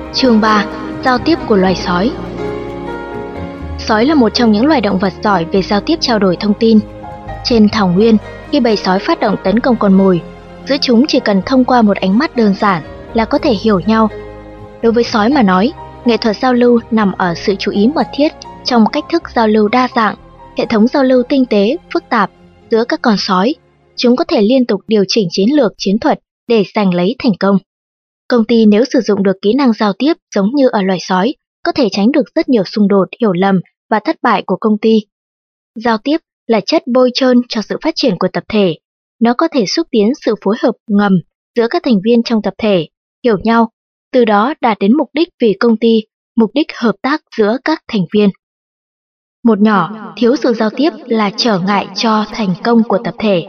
Chương 3. Giao tiếp của loài sói. Sói là một trong những loài động vật giỏi về giao tiếp trao đổi thông tin. Trên thảo nguyên, khi bầy sói phát động tấn công con mồi, giữa chúng chỉ cần thông qua một ánh mắt đơn giản là có thể hiểu nhau. Đối với sói mà nói, nghệ thuật giao lưu nằm ở sự chú ý mật thiết trong cách thức giao lưu đa dạng, hệ thống giao lưu tinh tế, phức tạp giữa các con sói. Chúng có thể liên tục điều chỉnh chiến lược, chiến thuật để giành lấy thành công. Công ty nếu sử dụng được kỹ năng giao tiếp giống như ở loài sói, có thể tránh được rất nhiều xung đột, hiểu lầm và thất bại của công ty. Giao tiếp là chất bôi trơn cho sự phát triển của tập thể. Nó có thể xúc tiến sự phối hợp ngầm giữa các thành viên trong tập thể, hiểu nhau, từ đó đạt đến mục đích vì công ty, mục đích hợp tác giữa các thành viên. Một nhỏ, thiếu sự giao tiếp là trở ngại cho thành công của tập thể.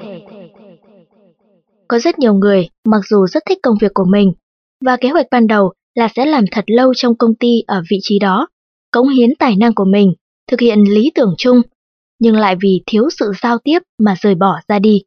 Có rất nhiều người, mặc dù rất thích công việc của mình, và kế hoạch ban đầu là sẽ làm thật lâu trong công ty ở vị trí đó, cống hiến tài năng của mình, thực hiện lý tưởng chung, nhưng lại vì thiếu sự giao tiếp mà rời bỏ ra đi.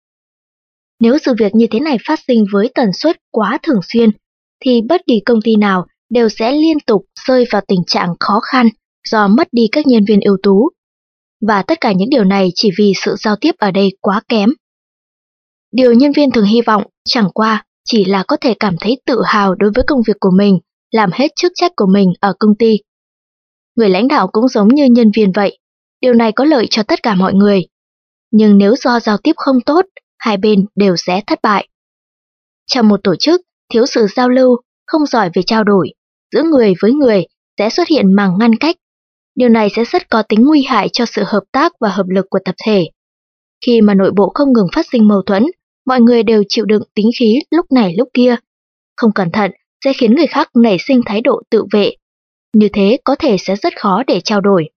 Nếu sự việc như thế này phát sinh với tần suất quá thường xuyên, thì bất kỳ công ty nào đều sẽ liên tục rơi vào tình trạng khó khăn do mất đi các nhân viên ưu tú. Và tất cả những điều này chỉ vì sự giao tiếp ở đây quá kém. Điều nhân viên thường hy vọng chẳng qua chỉ là có thể cảm thấy tự hào đối với công việc của mình, làm hết chức trách của mình ở công ty. Người lãnh đạo cũng giống như nhân viên vậy, điều này có lợi cho tất cả mọi người. Nhưng nếu do giao tiếp không tốt, hai bên đều sẽ thất bại. Trong một tổ chức, thiếu sự giao lưu, không giỏi về trao đổi, giữa người với người sẽ xuất hiện màng ngăn cách. Điều này sẽ rất có tính nguy hại cho sự hợp tác và hợp lực của tập thể. Khi mà nội bộ không ngừng phát sinh mâu thuẫn, mọi người đều chịu đựng tính khí lúc này lúc kia. Không cẩn thận sẽ khiến người khác nảy sinh thái độ tự vệ. Như thế có thể sẽ rất khó để trao đổi.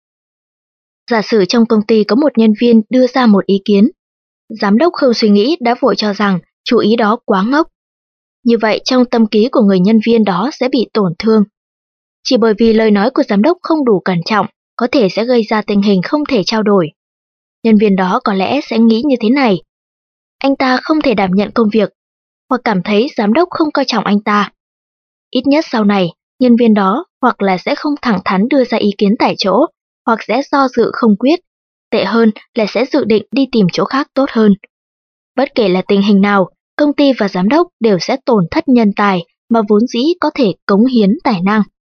Giả sử trong công ty có một nhân viên đưa ra một ý kiến. Giám đốc không suy nghĩ đã vội cho rằng chú ý đó quá ngốc. Như vậy trong tâm trí của người nhân viên đó sẽ bị tổn thương. Chỉ bởi vì lời nói của giám đốc không đủ cẩn trọng, có thể sẽ gây ra tình hình không thể trao đổi. Nhân viên đó có lẽ sẽ nghĩ như thế này. Anh ta không thể đảm nhận công việc, hoặc cảm thấy giám đốc không coi trọng anh ta. Ít nhất sau này, nhân viên đó hoặc là sẽ không thẳng thắn đưa ra ý kiến tại chỗ, hoặc sẽ do dự không quyết. Tệ hơn là sẽ dự định đi tìm chỗ khác tốt hơn. Bất kể là tình hình nào, công ty và giám đốc đều sẽ tổn thất nhân tài mà vốn dĩ có thể cống hiến tài năng.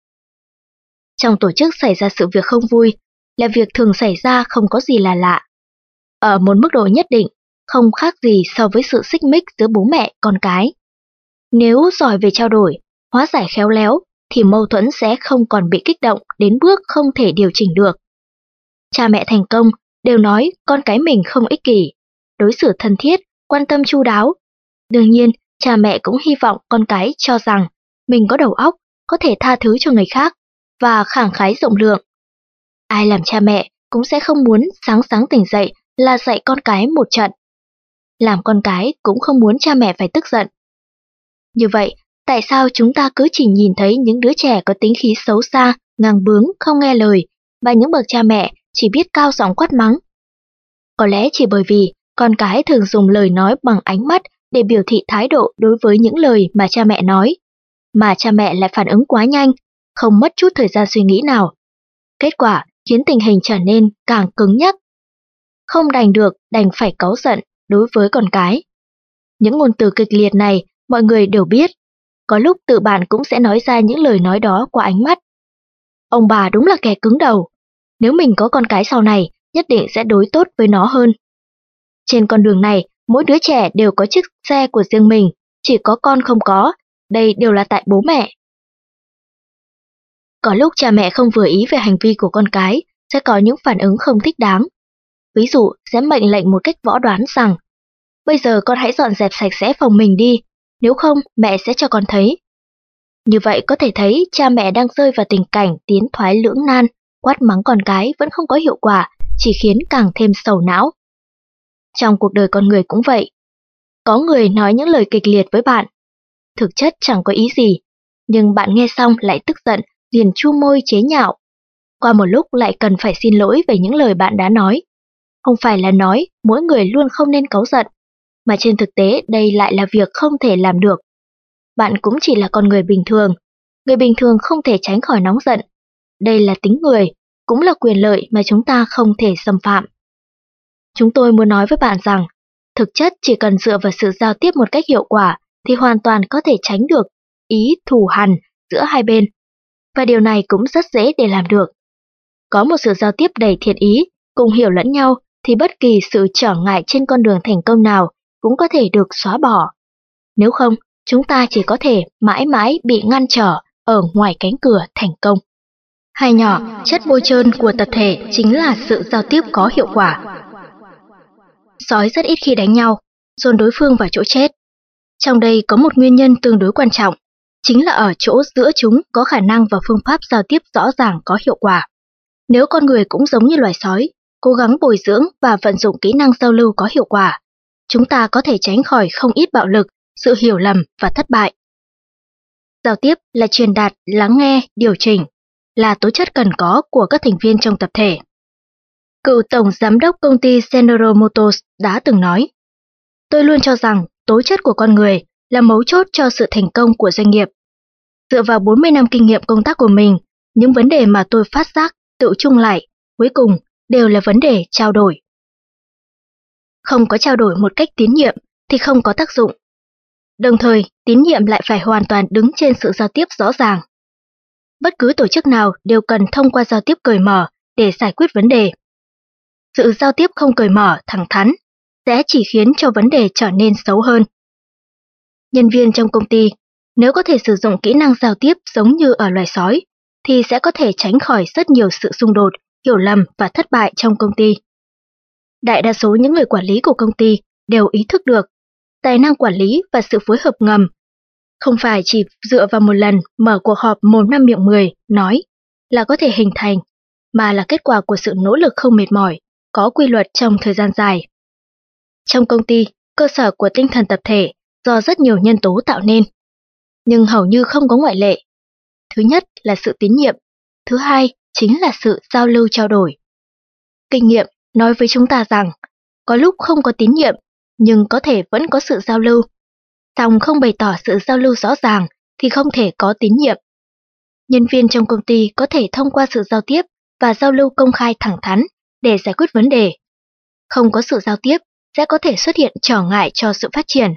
Trong tổ chức xảy ra sự việc không vui là việc thường xảy ra, không có gì là lạ. Ở một mức độ nhất định, không khác gì so với sự xích mích giữa bố mẹ con cái. Nếu giỏi về trao đổi, hóa giải khéo léo, thì mâu thuẫn sẽ không còn bị kích động đến bước không thể điều chỉnh được. Cha mẹ thành công đều nói con cái mình không ích kỷ, đối xử thân thiết, quan tâm chu đáo. Đương nhiên, cha mẹ cũng hy vọng con cái cho rằng mình có đầu óc, có thể tha thứ cho người khác và khẳng khái rộng lượng. Ai làm cha mẹ cũng sẽ không muốn sáng sáng tỉnh dậy là dạy con cái một trận. Làm con cái cũng không muốn cha mẹ phải tức giận. Như vậy, tại sao chúng ta cứ chỉ nhìn thấy những đứa trẻ có tính khí xấu xa, ngang bướng, không nghe lời, và những bậc cha mẹ chỉ biết cao giọng quát mắng? Có lẽ chỉ bởi vì con cái thường dùng lời nói bằng ánh mắt để biểu thị thái độ đối với những lời mà cha mẹ nói, mà cha mẹ lại phản ứng quá nhanh, không mất chút thời gian suy nghĩ nào. Kết quả khiến tình hình trở nên càng cứng nhắc. Không đành được, đành phải cáu giận đối với con cái. Những ngôn từ kịch liệt này mọi người đều biết. Có lúc tự bạn cũng sẽ nói ra những lời nói đó qua ánh mắt. Ông bà đúng là kẻ cứng đầu. Nếu mình có con cái sau này, nhất định sẽ đối tốt với nó hơn. Trên con đường này, mỗi đứa trẻ đều có chiếc xe của riêng mình, chỉ có con không có, đây đều là tại bố mẹ. Có lúc cha mẹ không vừa ý về hành vi của con cái, sẽ có những phản ứng không thích đáng. Ví dụ, sẽ mệnh lệnh một cách võ đoán rằng, bây giờ con hãy dọn dẹp sạch sẽ phòng mình đi, nếu không mẹ sẽ cho con thấy. Như vậy có thể thấy cha mẹ đang rơi vào tình cảnh tiến thoái lưỡng nan, quát mắng con cái vẫn không có hiệu quả, chỉ khiến càng thêm sầu não. Trong cuộc đời con người cũng vậy. Có người nói những lời kịch liệt với bạn. Thực chất chẳng có ý gì, nhưng bạn nghe xong lại tức giận, liền chu môi chế nhạo. Qua một lúc lại cần phải xin lỗi về những lời bạn đã nói. Không phải là nói mỗi người luôn không nên cáu giận, mà trên thực tế đây lại là việc không thể làm được. Bạn cũng chỉ là con người bình thường. Người bình thường không thể tránh khỏi nóng giận. Đây là tính người, cũng là quyền lợi mà chúng ta không thể xâm phạm. Chúng tôi muốn nói với bạn rằng, thực chất chỉ cần dựa vào sự giao tiếp một cách hiệu quả thì hoàn toàn có thể tránh được ý thù hằn giữa hai bên. Và điều này cũng rất dễ để làm được. Có một sự giao tiếp đầy thiện ý, cùng hiểu lẫn nhau thì bất kỳ sự trở ngại trên con đường thành công nào cũng có thể được xóa bỏ. Nếu không, chúng ta chỉ có thể mãi mãi bị ngăn trở ở ngoài cánh cửa thành công. Hai nhỏ, chất bôi trơn của tập thể chính là sự giao tiếp có hiệu quả. Sói rất ít khi đánh nhau, dồn đối phương vào chỗ chết. Trong đây có một nguyên nhân tương đối quan trọng, chính là ở chỗ giữa chúng có khả năng và phương pháp giao tiếp rõ ràng có hiệu quả. Nếu con người cũng giống như loài sói, cố gắng bồi dưỡng và vận dụng kỹ năng giao lưu có hiệu quả, chúng ta có thể tránh khỏi không ít bạo lực, sự hiểu lầm và thất bại. Giao tiếp là truyền đạt, lắng nghe, điều chỉnh, là tố chất cần có của các thành viên trong tập thể. Cựu tổng giám đốc công ty General Motors đã từng nói, tôi luôn cho rằng tố chất của con người là mấu chốt cho sự thành công của doanh nghiệp. Dựa vào 40 năm kinh nghiệm công tác của mình, những vấn đề mà tôi phát giác, tự chung lại, cuối cùng đều là vấn đề trao đổi. Không có trao đổi một cách tín nhiệm thì không có tác dụng. Đồng thời, tín nhiệm lại phải hoàn toàn đứng trên sự giao tiếp rõ ràng. Bất cứ tổ chức nào đều cần thông qua giao tiếp cởi mở để giải quyết vấn đề. Sự giao tiếp không cởi mở, thẳng thắn sẽ chỉ khiến cho vấn đề trở nên xấu hơn. Nhân viên trong công ty, nếu có thể sử dụng kỹ năng giao tiếp giống như ở loài sói, thì sẽ có thể tránh khỏi rất nhiều sự xung đột, hiểu lầm và thất bại trong công ty. Đại đa số những người quản lý của công ty đều ý thức được tài năng quản lý và sự phối hợp ngầm không phải chỉ dựa vào một lần mở cuộc họp mồm năm miệng 10 nói là có thể hình thành, mà là kết quả của sự nỗ lực không mệt mỏi, có quy luật trong thời gian dài. Trong công ty, cơ sở của tinh thần tập thể do rất nhiều nhân tố tạo nên, nhưng hầu như không có ngoại lệ. Thứ nhất là sự tín nhiệm, thứ hai chính là sự giao lưu trao đổi. Kinh nghiệm nói với chúng ta rằng, có lúc không có tín nhiệm, nhưng có thể vẫn có sự giao lưu. Song không bày tỏ sự giao lưu rõ ràng thì không thể có tín nhiệm. Nhân viên trong công ty có thể thông qua sự giao tiếp và giao lưu công khai thẳng thắn để giải quyết vấn đề. Không có sự giao tiếp sẽ có thể xuất hiện trở ngại cho sự phát triển.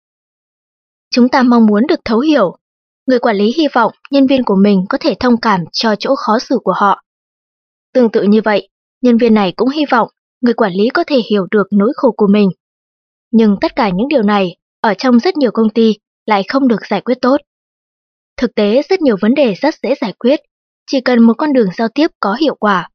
Chúng ta mong muốn được thấu hiểu. Người quản lý hy vọng nhân viên của mình có thể thông cảm cho chỗ khó xử của họ. Tương tự như vậy, nhân viên này cũng hy vọng người quản lý có thể hiểu được nỗi khổ của mình. Nhưng tất cả những điều này ở trong rất nhiều công ty lại không được giải quyết tốt. Thực tế rất nhiều vấn đề rất dễ giải quyết, chỉ cần một con đường giao tiếp có hiệu quả.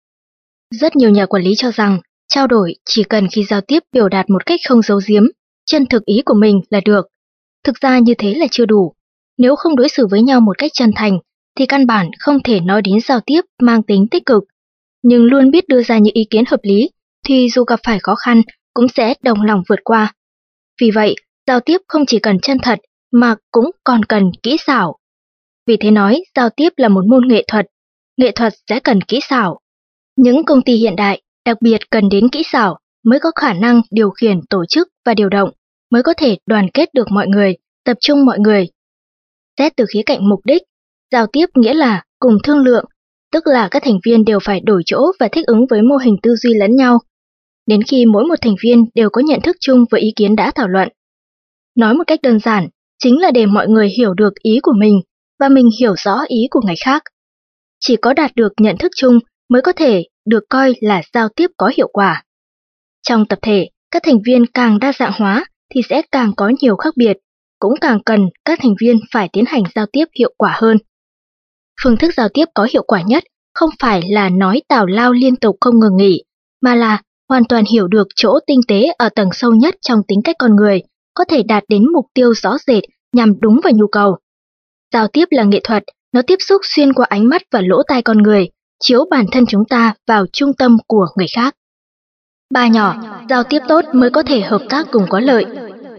Rất nhiều nhà quản lý cho rằng trao đổi chỉ cần khi giao tiếp biểu đạt một cách không giấu giếm, chân thực ý của mình là được. Thực ra như thế là chưa đủ. Nếu không đối xử với nhau một cách chân thành, thì căn bản không thể nói đến giao tiếp mang tính tích cực. Nhưng luôn biết đưa ra những ý kiến hợp lý, thì dù gặp phải khó khăn, cũng sẽ đồng lòng vượt qua. Vì vậy, giao tiếp không chỉ cần chân thật, mà cũng còn cần kỹ xảo. Vì thế nói, giao tiếp là một môn nghệ thuật sẽ cần kỹ xảo. Những công ty hiện đại đặc biệt cần đến kỹ xảo mới có khả năng điều khiển tổ chức và điều động, mới có thể đoàn kết được mọi người, tập trung mọi người. Xét từ khía cạnh mục đích, giao tiếp nghĩa là cùng thương lượng, tức là các thành viên đều phải đổi chỗ và thích ứng với mô hình tư duy lẫn nhau, đến khi mỗi một thành viên đều có nhận thức chung với ý kiến đã thảo luận. Nói một cách đơn giản, chính là để mọi người hiểu được ý của mình và mình hiểu rõ ý của người khác. Chỉ có đạt được nhận thức chung mới có thể được coi là giao tiếp có hiệu quả. Trong tập thể, các thành viên càng đa dạng hóa thì sẽ càng có nhiều khác biệt, cũng càng cần các thành viên phải tiến hành giao tiếp hiệu quả hơn. Phương thức giao tiếp có hiệu quả nhất không phải là nói tào lao liên tục không ngừng nghỉ, mà là hoàn toàn hiểu được chỗ tinh tế ở tầng sâu nhất trong tính cách con người, có thể đạt đến mục tiêu rõ rệt nhằm đúng vào nhu cầu. Giao tiếp là nghệ thuật, nó tiếp xúc xuyên qua ánh mắt và lỗ tai con người, chiếu bản thân chúng ta vào trung tâm của người khác. Ba nhỏ, giao tiếp tốt mới có thể hợp tác cùng có lợi.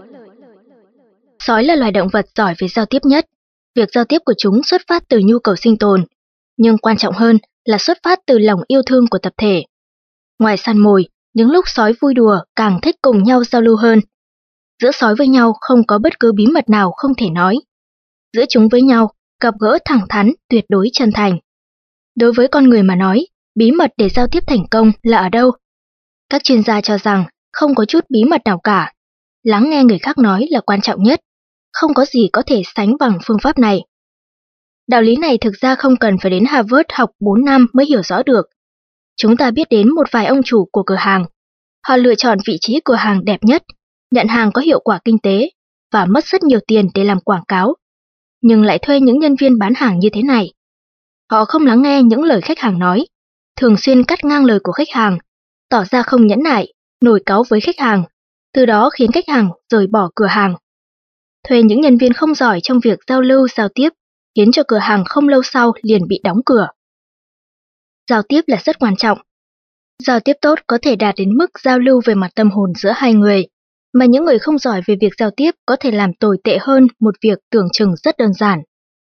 Sói là loài động vật giỏi về giao tiếp nhất. Việc giao tiếp của chúng xuất phát từ nhu cầu sinh tồn, nhưng quan trọng hơn là xuất phát từ lòng yêu thương của tập thể. Ngoài săn mồi, những lúc sói vui đùa càng thích cùng nhau giao lưu hơn. Giữa sói với nhau không có bất cứ bí mật nào không thể nói. Giữa chúng với nhau, gặp gỡ thẳng thắn, tuyệt đối chân thành. Đối với con người mà nói, bí mật để giao tiếp thành công là ở đâu? Các chuyên gia cho rằng không có chút bí mật nào cả. Lắng nghe người khác nói là quan trọng nhất. Không có gì có thể sánh bằng phương pháp này. Đạo lý này thực ra không cần phải đến Harvard học 4 năm mới hiểu rõ được. Chúng ta biết đến một vài ông chủ của cửa hàng. Họ lựa chọn vị trí cửa hàng đẹp nhất, nhận hàng có hiệu quả kinh tế và mất rất nhiều tiền để làm quảng cáo, nhưng lại thuê những nhân viên bán hàng như thế này. Họ không lắng nghe những lời khách hàng nói, thường xuyên cắt ngang lời của khách hàng, tỏ ra không nhẫn nại, nổi cáu với khách hàng, từ đó khiến khách hàng rời bỏ cửa hàng. Thuê những nhân viên không giỏi trong việc giao lưu giao tiếp, khiến cho cửa hàng không lâu sau liền bị đóng cửa. Giao tiếp là rất quan trọng. Giao tiếp tốt có thể đạt đến mức giao lưu về mặt tâm hồn giữa hai người, mà những người không giỏi về việc giao tiếp có thể làm tồi tệ hơn một việc tưởng chừng rất đơn giản.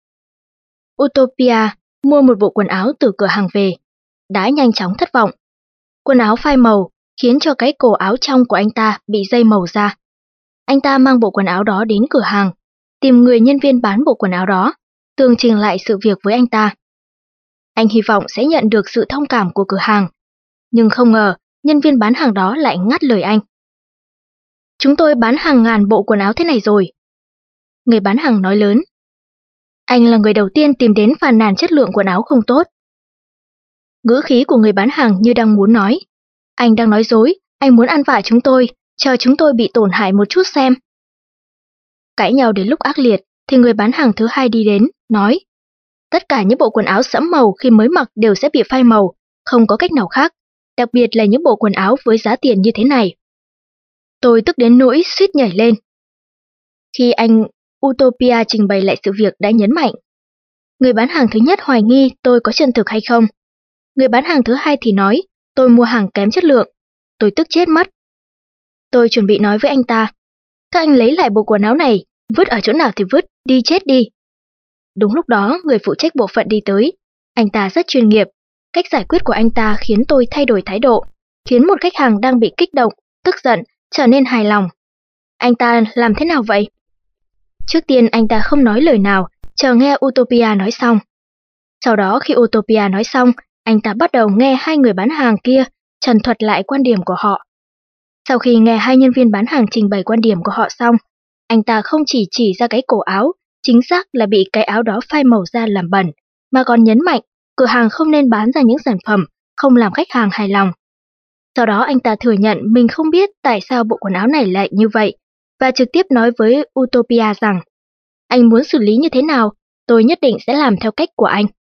Utopia mua một bộ quần áo từ cửa hàng về, đã nhanh chóng thất vọng. Quần áo phai màu khiến cho cái cổ áo trong của anh ta bị dây màu ra. Anh ta mang bộ quần áo đó đến cửa hàng, tìm người nhân viên bán bộ quần áo đó, tường trình lại sự việc với anh ta. Anh hy vọng sẽ nhận được sự thông cảm của cửa hàng, nhưng không ngờ nhân viên bán hàng đó lại ngắt lời anh. Chúng tôi bán hàng ngàn bộ quần áo thế này rồi. Người bán hàng nói lớn. Anh là người đầu tiên tìm đến phàn nàn chất lượng quần áo không tốt. Ngữ khí của người bán hàng như đang muốn nói. Anh đang nói dối, anh muốn ăn vạ chúng tôi, chờ chúng tôi bị tổn hại một chút xem. Cãi nhau đến lúc ác liệt, thì người bán hàng thứ hai đi đến, nói. Tất cả những bộ quần áo sẫm màu khi mới mặc đều sẽ bị phai màu, không có cách nào khác, đặc biệt là những bộ quần áo với giá tiền như thế này. Tôi tức đến nỗi suýt nhảy lên. Khi anh Utopia trình bày lại sự việc đã nhấn mạnh. Người bán hàng thứ nhất hoài nghi tôi có chân thực hay không. Người bán hàng thứ hai thì nói tôi mua hàng kém chất lượng. Tôi tức chết mất. Tôi chuẩn bị nói với anh ta. Các anh lấy lại bộ quần áo này, vứt ở chỗ nào thì vứt, đi chết đi. Đúng lúc đó người phụ trách bộ phận đi tới. Anh ta rất chuyên nghiệp. Cách giải quyết của anh ta khiến tôi thay đổi thái độ, khiến một khách hàng đang bị kích động, tức giận, trở nên hài lòng. Anh ta làm thế nào vậy? Trước tiên anh ta không nói lời nào, chờ nghe Utopia nói xong. Sau đó khi Utopia nói xong, anh ta bắt đầu nghe hai người bán hàng kia trần thuật lại quan điểm của họ. Sau khi nghe hai nhân viên bán hàng trình bày quan điểm của họ xong, anh ta không chỉ ra cái cổ áo, chính xác là bị cái áo đó phai màu ra làm bẩn, mà còn nhấn mạnh cửa hàng không nên bán ra những sản phẩm không làm khách hàng hài lòng. Sau đó anh ta thừa nhận mình không biết tại sao bộ quần áo này lại như vậy, và trực tiếp nói với Utopia rằng anh muốn xử lý như thế nào, tôi nhất định sẽ làm theo cách của anh.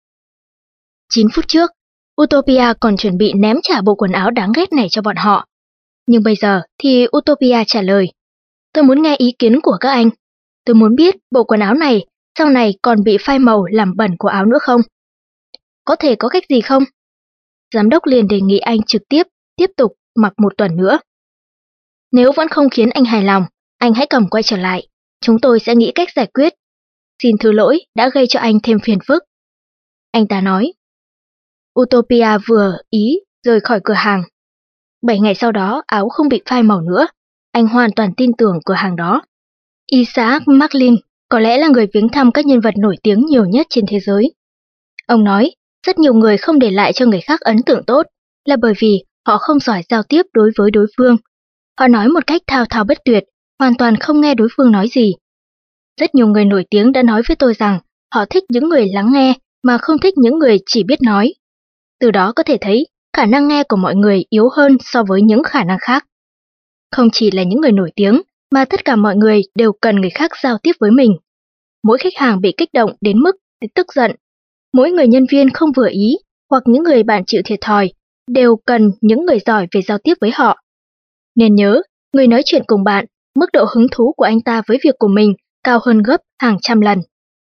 9 phút trước, Utopia còn chuẩn bị ném trả bộ quần áo đáng ghét này cho bọn họ. Nhưng bây giờ thì Utopia trả lời, tôi muốn nghe ý kiến của các anh. Tôi muốn biết bộ quần áo này sau này còn bị phai màu làm bẩn của áo nữa không? Có thể có cách gì không? Giám đốc liền đề nghị anh trực tiếp tục mặc một tuần nữa. Nếu vẫn không khiến anh hài lòng, anh hãy cầm quay trở lại. Chúng tôi sẽ nghĩ cách giải quyết. Xin thứ lỗi đã gây cho anh thêm phiền phức. Anh ta nói. Utopia vừa ý rời khỏi cửa hàng. 7 ngày sau đó áo không bị phai màu nữa. Anh hoàn toàn tin tưởng cửa hàng đó. Isaac Marlin có lẽ là người viếng thăm các nhân vật nổi tiếng nhiều nhất trên thế giới. Ông nói, rất nhiều người không để lại cho người khác ấn tượng tốt là bởi vì họ không giỏi giao tiếp đối với đối phương. Họ nói một cách thao thao bất tuyệt, hoàn toàn không nghe đối phương nói gì. Rất nhiều người nổi tiếng đã nói với tôi rằng họ thích những người lắng nghe mà không thích những người chỉ biết nói. Từ đó có thể thấy khả năng nghe của mọi người yếu hơn so với những khả năng khác. Không chỉ là những người nổi tiếng, mà tất cả mọi người đều cần người khác giao tiếp với mình. Mỗi khách hàng bị kích động đến mức tức giận, mỗi người nhân viên không vừa ý hoặc những người bạn chịu thiệt thòi đều cần những người giỏi về giao tiếp với họ. Nên nhớ, người nói chuyện cùng bạn, mức độ hứng thú của anh ta với việc của mình cao hơn gấp hàng trăm lần.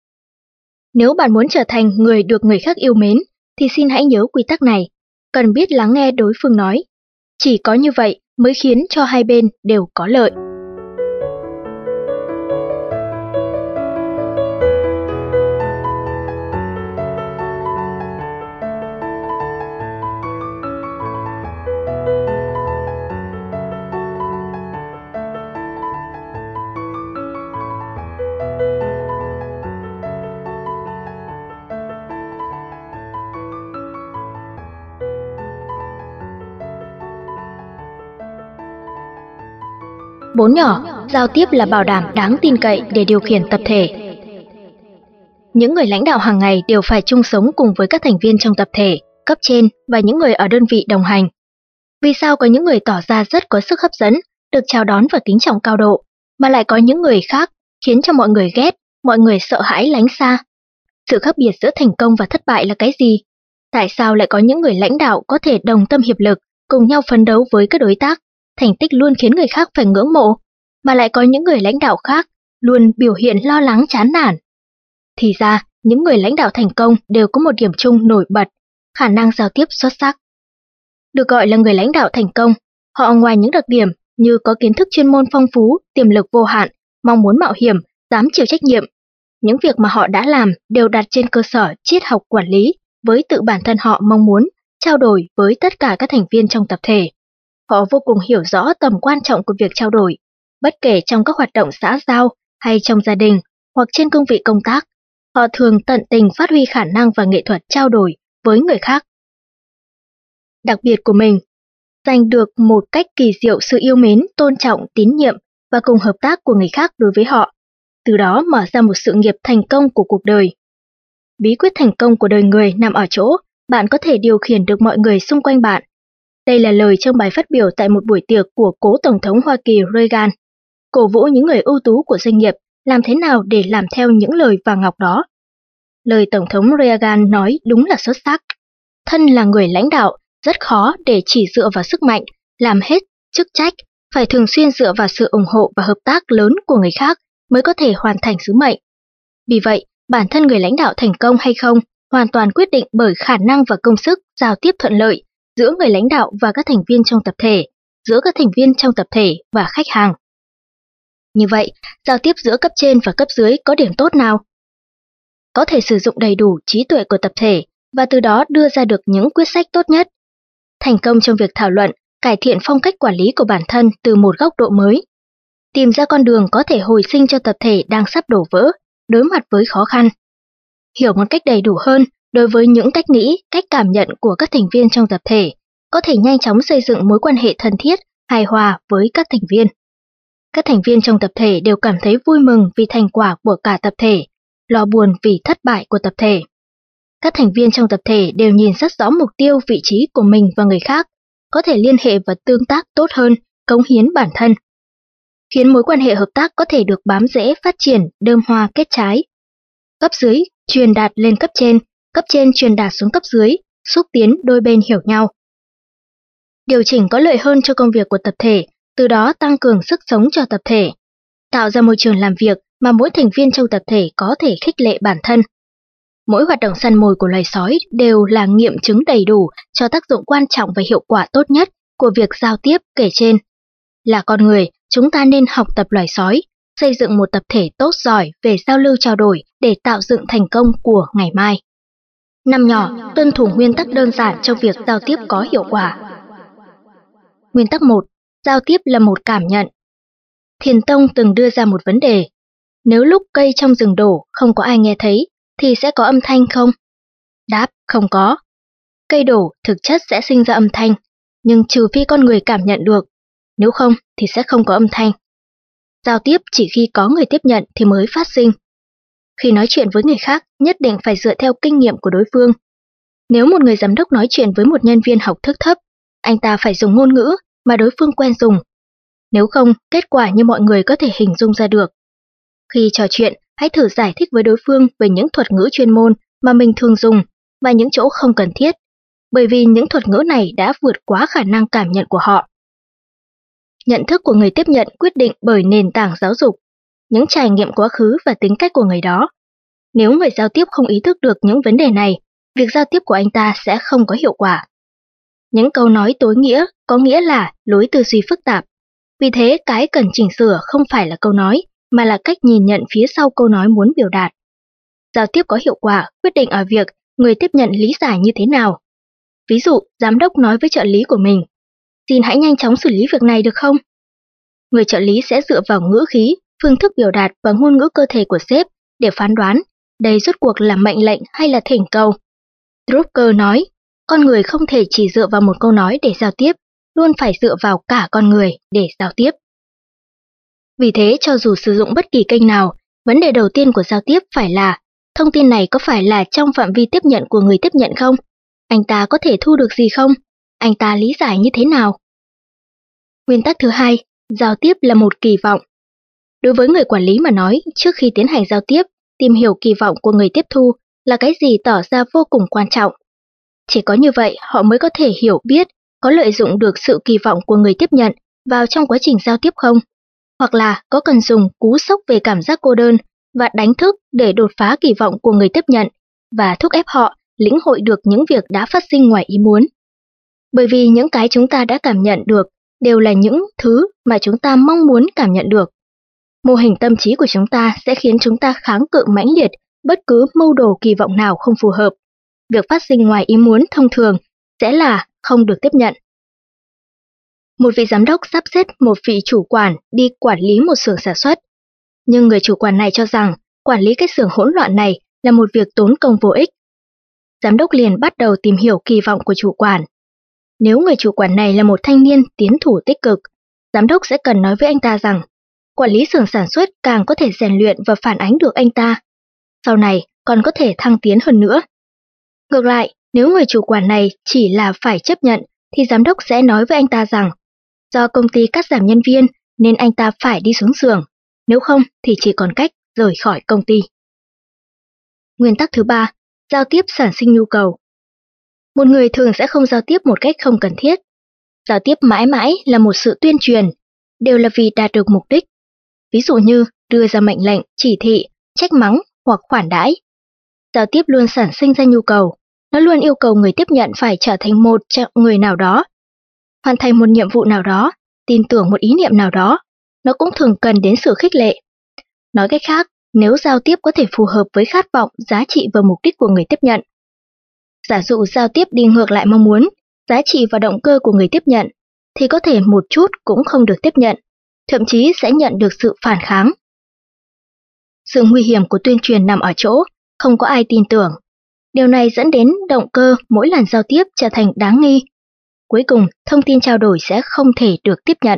Nếu bạn muốn trở thành người được người khác yêu mến, thì xin hãy nhớ quy tắc này, cần biết lắng nghe đối phương nói. Chỉ có như vậy mới khiến cho hai bên đều có lợi. 4 nhỏ, giao tiếp là bảo đảm đáng tin cậy để điều khiển tập thể. Những người lãnh đạo hàng ngày đều phải chung sống cùng với các thành viên trong tập thể, cấp trên và những người ở đơn vị đồng hành. Vì sao có những người tỏ ra rất có sức hấp dẫn, được chào đón và kính trọng cao độ, mà lại có những người khác khiến cho mọi người ghét, mọi người sợ hãi lánh xa? Sự khác biệt giữa thành công và thất bại là cái gì? Tại sao lại có những người lãnh đạo có thể đồng tâm hiệp lực, cùng nhau phấn đấu với các đối tác, thành tích luôn khiến người khác phải ngưỡng mộ, mà lại có những người lãnh đạo khác luôn biểu hiện lo lắng chán nản? Thì ra, những người lãnh đạo thành công đều có một điểm chung nổi bật, khả năng giao tiếp xuất sắc. Được gọi là người lãnh đạo thành công, họ ngoài những đặc điểm như có kiến thức chuyên môn phong phú, tiềm lực vô hạn, mong muốn mạo hiểm, dám chịu trách nhiệm, những việc mà họ đã làm đều đặt trên cơ sở triết học quản lý với tự bản thân họ mong muốn trao đổi với tất cả các thành viên trong tập thể. Họ vô cùng hiểu rõ tầm quan trọng của việc trao đổi, bất kể trong các hoạt động xã giao hay trong gia đình hoặc trên cương vị công tác. Họ thường tận tình phát huy khả năng và nghệ thuật trao đổi với người khác. Đặc biệt của mình, giành được một cách kỳ diệu sự yêu mến, tôn trọng, tín nhiệm và cùng hợp tác của người khác đối với họ, từ đó mở ra một sự nghiệp thành công của cuộc đời. Bí quyết thành công của đời người nằm ở chỗ bạn có thể điều khiển được mọi người xung quanh bạn. Đây là lời trong bài phát biểu tại một buổi tiệc của cố Tổng thống Hoa Kỳ Reagan, cổ vũ những người ưu tú của doanh nghiệp làm thế nào để làm theo những lời vàng ngọc đó. Lời Tổng thống Reagan nói đúng là xuất sắc. Thân là người lãnh đạo, rất khó để chỉ dựa vào sức mạnh, làm hết chức trách, phải thường xuyên dựa vào sự ủng hộ và hợp tác lớn của người khác mới có thể hoàn thành sứ mệnh. Vì vậy, bản thân người lãnh đạo thành công hay không hoàn toàn quyết định bởi khả năng và công sức giao tiếp thuận lợi giữa người lãnh đạo và các thành viên trong tập thể, giữa các thành viên trong tập thể và khách hàng. Như vậy, giao tiếp giữa cấp trên và cấp dưới có điểm tốt nào? Có thể sử dụng đầy đủ trí tuệ của tập thể và từ đó đưa ra được những quyết sách tốt nhất. Thành công trong việc thảo luận, cải thiện phong cách quản lý của bản thân từ một góc độ mới. Tìm ra con đường có thể hồi sinh cho tập thể đang sắp đổ vỡ, đối mặt với khó khăn. Hiểu một cách đầy đủ hơn đối với những cách nghĩ, cách cảm nhận của các thành viên trong tập thể, có thể nhanh chóng xây dựng mối quan hệ thân thiết, hài hòa với các thành viên. Các thành viên trong tập thể đều cảm thấy vui mừng vì thành quả của cả tập thể, lo buồn vì thất bại của tập thể. Các thành viên trong tập thể đều nhìn rất rõ mục tiêu, vị trí của mình và người khác, có thể liên hệ và tương tác tốt hơn, cống hiến bản thân, khiến mối quan hệ hợp tác có thể được bám rễ, phát triển, đơm hoa kết trái. Cấp dưới truyền đạt lên cấp trên truyền đạt xuống cấp dưới, xúc tiến đôi bên hiểu nhau. Điều chỉnh có lợi hơn cho công việc của tập thể, từ đó tăng cường sức sống cho tập thể, tạo ra môi trường làm việc mà mỗi thành viên trong tập thể có thể khích lệ bản thân. Mỗi hoạt động săn mồi của loài sói đều là nghiệm chứng đầy đủ cho tác dụng quan trọng và hiệu quả tốt nhất của việc giao tiếp kể trên. Là con người, chúng ta nên học tập loài sói, xây dựng một tập thể tốt giỏi về giao lưu trao đổi để tạo dựng thành công của ngày mai. 5 nhỏ, tuân thủ nguyên tắc đơn giản trong việc giao tiếp có hiệu quả. Nguyên tắc 1. Giao tiếp là một cảm nhận. Thiền Tông từng đưa ra một vấn đề. Nếu lúc cây trong rừng đổ không có ai nghe thấy, thì sẽ có âm thanh không? Đáp, không có. Cây đổ thực chất sẽ sinh ra âm thanh, nhưng trừ phi con người cảm nhận được, nếu không thì sẽ không có âm thanh. Giao tiếp chỉ khi có người tiếp nhận thì mới phát sinh. Khi nói chuyện với người khác, nhất định phải dựa theo kinh nghiệm của đối phương. Nếu một người giám đốc nói chuyện với một nhân viên học thức thấp, anh ta phải dùng ngôn ngữ mà đối phương quen dùng. Nếu không, kết quả như mọi người có thể hình dung ra được. Khi trò chuyện, hãy thử giải thích với đối phương về những thuật ngữ chuyên môn mà mình thường dùng và những chỗ không cần thiết, bởi vì những thuật ngữ này đã vượt quá khả năng cảm nhận của họ. Nhận thức của người tiếp nhận quyết định bởi nền tảng giáo dục, những trải nghiệm quá khứ và tính cách của người đó. Nếu người giao tiếp không ý thức được những vấn đề này, việc giao tiếp của anh ta sẽ không có hiệu quả. Những câu nói tối nghĩa có nghĩa là lối tư duy phức tạp. Vì thế, cái cần chỉnh sửa không phải là câu nói, mà là cách nhìn nhận phía sau câu nói muốn biểu đạt. Giao tiếp có hiệu quả quyết định ở việc người tiếp nhận lý giải như thế nào. Ví dụ, giám đốc nói với trợ lý của mình, xin hãy nhanh chóng xử lý việc này được không? Người trợ lý sẽ dựa vào ngữ khí, phương thức biểu đạt và ngôn ngữ cơ thể của sếp để phán đoán đây rốt cuộc là mệnh lệnh hay là thỉnh cầu. Drucker nói, con người không thể chỉ dựa vào một câu nói để giao tiếp, luôn phải dựa vào cả con người để giao tiếp. Vì thế, cho dù sử dụng bất kỳ kênh nào, vấn đề đầu tiên của giao tiếp phải là thông tin này có phải là trong phạm vi tiếp nhận của người tiếp nhận không? Anh ta có thể thu được gì không? Anh ta lý giải như thế nào? Nguyên tắc thứ hai, giao tiếp là một kỳ vọng. Đối với người quản lý mà nói, trước khi tiến hành giao tiếp, tìm hiểu kỳ vọng của người tiếp thu là cái gì tỏ ra vô cùng quan trọng. Chỉ có như vậy, họ mới có thể hiểu biết có lợi dụng được sự kỳ vọng của người tiếp nhận vào trong quá trình giao tiếp không, hoặc là có cần dùng cú sốc về cảm giác cô đơn và đánh thức để đột phá kỳ vọng của người tiếp nhận và thúc ép họ lĩnh hội được những việc đã phát sinh ngoài ý muốn. Bởi vì những cái chúng ta đã cảm nhận được đều là những thứ mà chúng ta mong muốn cảm nhận được. Mô hình tâm trí của chúng ta sẽ khiến chúng ta kháng cự mãnh liệt bất cứ mưu đồ kỳ vọng nào không phù hợp. Việc phát sinh ngoài ý muốn thông thường sẽ là không được tiếp nhận. Một vị giám đốc sắp xếp một vị chủ quản đi quản lý một xưởng sản xuất. Nhưng người chủ quản này cho rằng quản lý cái xưởng hỗn loạn này là một việc tốn công vô ích. Giám đốc liền bắt đầu tìm hiểu kỳ vọng của chủ quản. Nếu người chủ quản này là một thanh niên tiến thủ tích cực, giám đốc sẽ cần nói với anh ta rằng quản lý xưởng sản xuất càng có thể rèn luyện và phản ánh được anh ta. Sau này còn có thể thăng tiến hơn nữa. Ngược lại, nếu người chủ quản này chỉ là phải chấp nhận thì giám đốc sẽ nói với anh ta rằng do công ty cắt giảm nhân viên nên anh ta phải đi xuống xưởng, nếu không thì chỉ còn cách rời khỏi công ty. Nguyên tắc thứ ba, giao tiếp sản sinh nhu cầu. Một người thường sẽ không giao tiếp một cách không cần thiết. Giao tiếp mãi mãi là một sự tuyên truyền, đều là vì đạt được mục đích. Ví dụ như đưa ra mệnh lệnh, chỉ thị, trách mắng hoặc khoản đãi. Giao tiếp luôn sản sinh ra nhu cầu, nó luôn yêu cầu người tiếp nhận phải trở thành một người nào đó, hoàn thành một nhiệm vụ nào đó, tin tưởng một ý niệm nào đó. Nó cũng thường cần đến sự khích lệ. Nói cách khác, nếu giao tiếp có thể phù hợp với khát vọng, giá trị và mục đích của người tiếp nhận. Giả dụ giao tiếp đi ngược lại mong muốn, giá trị và động cơ của người tiếp nhận, thì có thể một chút cũng không được tiếp nhận, thậm chí sẽ nhận được sự phản kháng. Sự nguy hiểm của tuyên truyền nằm ở chỗ, không có ai tin tưởng. Điều này dẫn đến động cơ mỗi lần giao tiếp trở thành đáng nghi. Cuối cùng, thông tin trao đổi sẽ không thể được tiếp nhận.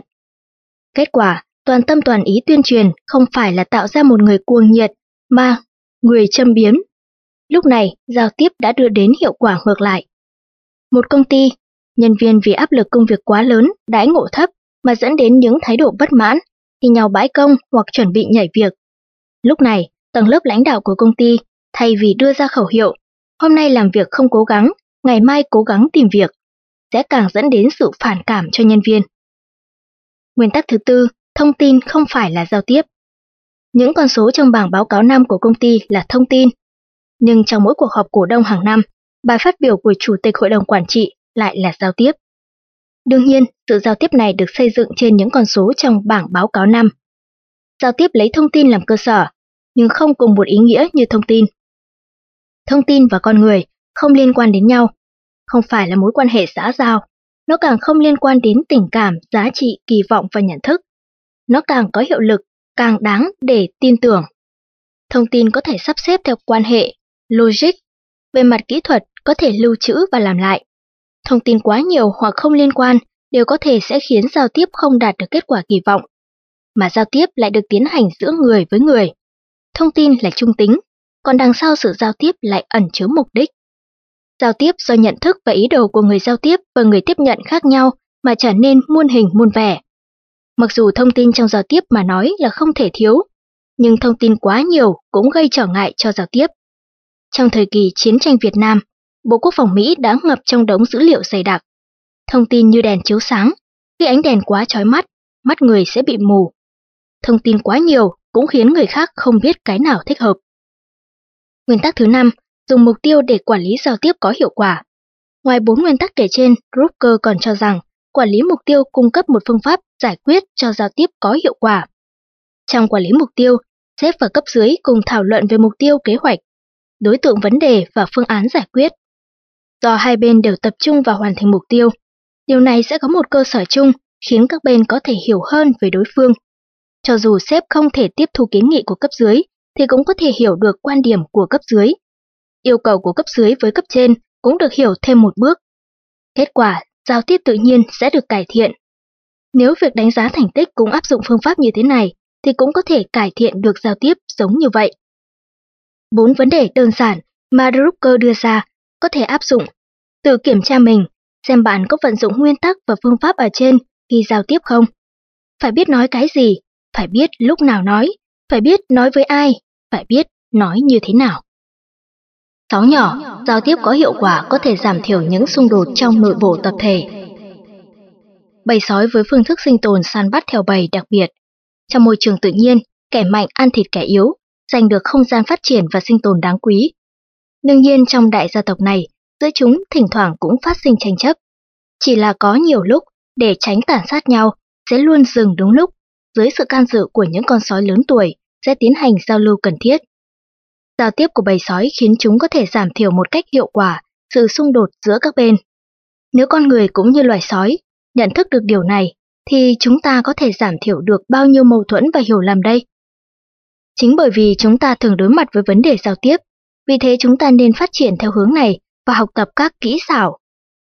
Kết quả, toàn tâm toàn ý tuyên truyền không phải là tạo ra một người cuồng nhiệt, mà người châm biếm. Lúc này, giao tiếp đã đưa đến hiệu quả ngược lại. Một công ty, nhân viên vì áp lực công việc quá lớn, đãi ngộ thấp mà dẫn đến những thái độ bất mãn, thì nhau bãi công hoặc chuẩn bị nhảy việc. Lúc này, tầng lớp lãnh đạo của công ty, thay vì đưa ra khẩu hiệu, hôm nay làm việc không cố gắng, ngày mai cố gắng tìm việc, sẽ càng dẫn đến sự phản cảm cho nhân viên. Nguyên tắc thứ tư, thông tin không phải là giao tiếp. Những con số trong bảng báo cáo năm của công ty là thông tin, nhưng trong mỗi cuộc họp cổ đông hàng năm, bài phát biểu của Chủ tịch Hội đồng Quản trị lại là giao tiếp. Đương nhiên, sự giao tiếp này được xây dựng trên những con số trong bảng báo cáo năm. Giao tiếp lấy thông tin làm cơ sở, nhưng không cùng một ý nghĩa như thông tin. Thông tin và con người không liên quan đến nhau, không phải là mối quan hệ xã giao, nó càng không liên quan đến tình cảm, giá trị, kỳ vọng và nhận thức. Nó càng có hiệu lực, càng đáng để tin tưởng. Thông tin có thể sắp xếp theo quan hệ, logic, về mặt kỹ thuật có thể lưu trữ và làm lại. Thông tin quá nhiều hoặc không liên quan đều có thể sẽ khiến giao tiếp không đạt được kết quả kỳ vọng, mà giao tiếp lại được tiến hành giữa người với người. Thông tin là trung tính, còn đằng sau sự giao tiếp lại ẩn chứa mục đích. Giao tiếp do nhận thức và ý đồ của người giao tiếp và người tiếp nhận khác nhau mà trở nên muôn hình muôn vẻ. Mặc dù thông tin trong giao tiếp mà nói là không thể thiếu, nhưng thông tin quá nhiều cũng gây trở ngại cho giao tiếp. Trong thời kỳ chiến tranh Việt Nam, Bộ Quốc phòng Mỹ đã ngập trong đống dữ liệu dày đặc. Thông tin như đèn chiếu sáng, khi ánh đèn quá chói mắt, mắt người sẽ bị mù. Thông tin quá nhiều cũng khiến người khác không biết cái nào thích hợp. Nguyên tắc thứ 5, dùng mục tiêu để quản lý giao tiếp có hiệu quả. Ngoài 4 nguyên tắc kể trên, Drucker còn cho rằng quản lý mục tiêu cung cấp một phương pháp giải quyết cho giao tiếp có hiệu quả. Trong quản lý mục tiêu, sếp và cấp dưới cùng thảo luận về mục tiêu kế hoạch, đối tượng vấn đề và phương án giải quyết. Do hai bên đều tập trung vào hoàn thành mục tiêu, điều này sẽ có một cơ sở chung khiến các bên có thể hiểu hơn về đối phương. Cho dù sếp không thể tiếp thu kiến nghị của cấp dưới, thì cũng có thể hiểu được quan điểm của cấp dưới. Yêu cầu của cấp dưới với cấp trên cũng được hiểu thêm một bước. Kết quả, giao tiếp tự nhiên sẽ được cải thiện. Nếu việc đánh giá thành tích cũng áp dụng phương pháp như thế này, thì cũng có thể cải thiện được giao tiếp giống như vậy. 4 vấn đề đơn giản mà Drucker đưa ra có thể áp dụng. Tự kiểm tra mình, xem bạn có vận dụng nguyên tắc và phương pháp ở trên khi giao tiếp không. Phải biết nói cái gì, phải biết lúc nào nói, phải biết nói với ai, phải biết nói như thế nào. 6 nhỏ, giao tiếp có hiệu quả có thể giảm thiểu những xung đột trong nội bộ tập thể. Bầy sói với phương thức sinh tồn săn bắt theo bầy đặc biệt. Trong môi trường tự nhiên, kẻ mạnh ăn thịt kẻ yếu, giành được không gian phát triển và sinh tồn đáng quý. Đương nhiên trong đại gia tộc này, giữa chúng thỉnh thoảng cũng phát sinh tranh chấp. Chỉ là có nhiều lúc, để tránh tàn sát nhau, sẽ luôn dừng đúng lúc, dưới sự can dự của những con sói lớn tuổi, sẽ tiến hành giao lưu cần thiết. Giao tiếp của bầy sói khiến chúng có thể giảm thiểu một cách hiệu quả sự xung đột giữa các bên. Nếu con người cũng như loài sói, nhận thức được điều này, thì chúng ta có thể giảm thiểu được bao nhiêu mâu thuẫn và hiểu lầm đây? Chính bởi vì chúng ta thường đối mặt với vấn đề giao tiếp, vì thế chúng ta nên phát triển theo hướng này và học tập các kỹ xảo.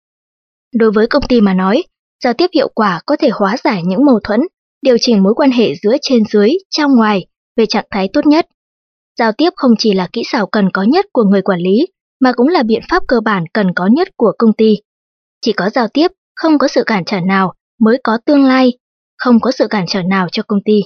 Đối với công ty mà nói, giao tiếp hiệu quả có thể hóa giải những mâu thuẫn, điều chỉnh mối quan hệ giữa trên dưới, trong ngoài về trạng thái tốt nhất. Giao tiếp không chỉ là kỹ xảo cần có nhất của người quản lý, mà cũng là biện pháp cơ bản cần có nhất của công ty. Chỉ có giao tiếp, không có sự cản trở nào mới có tương lai, không có sự cản trở nào cho công ty.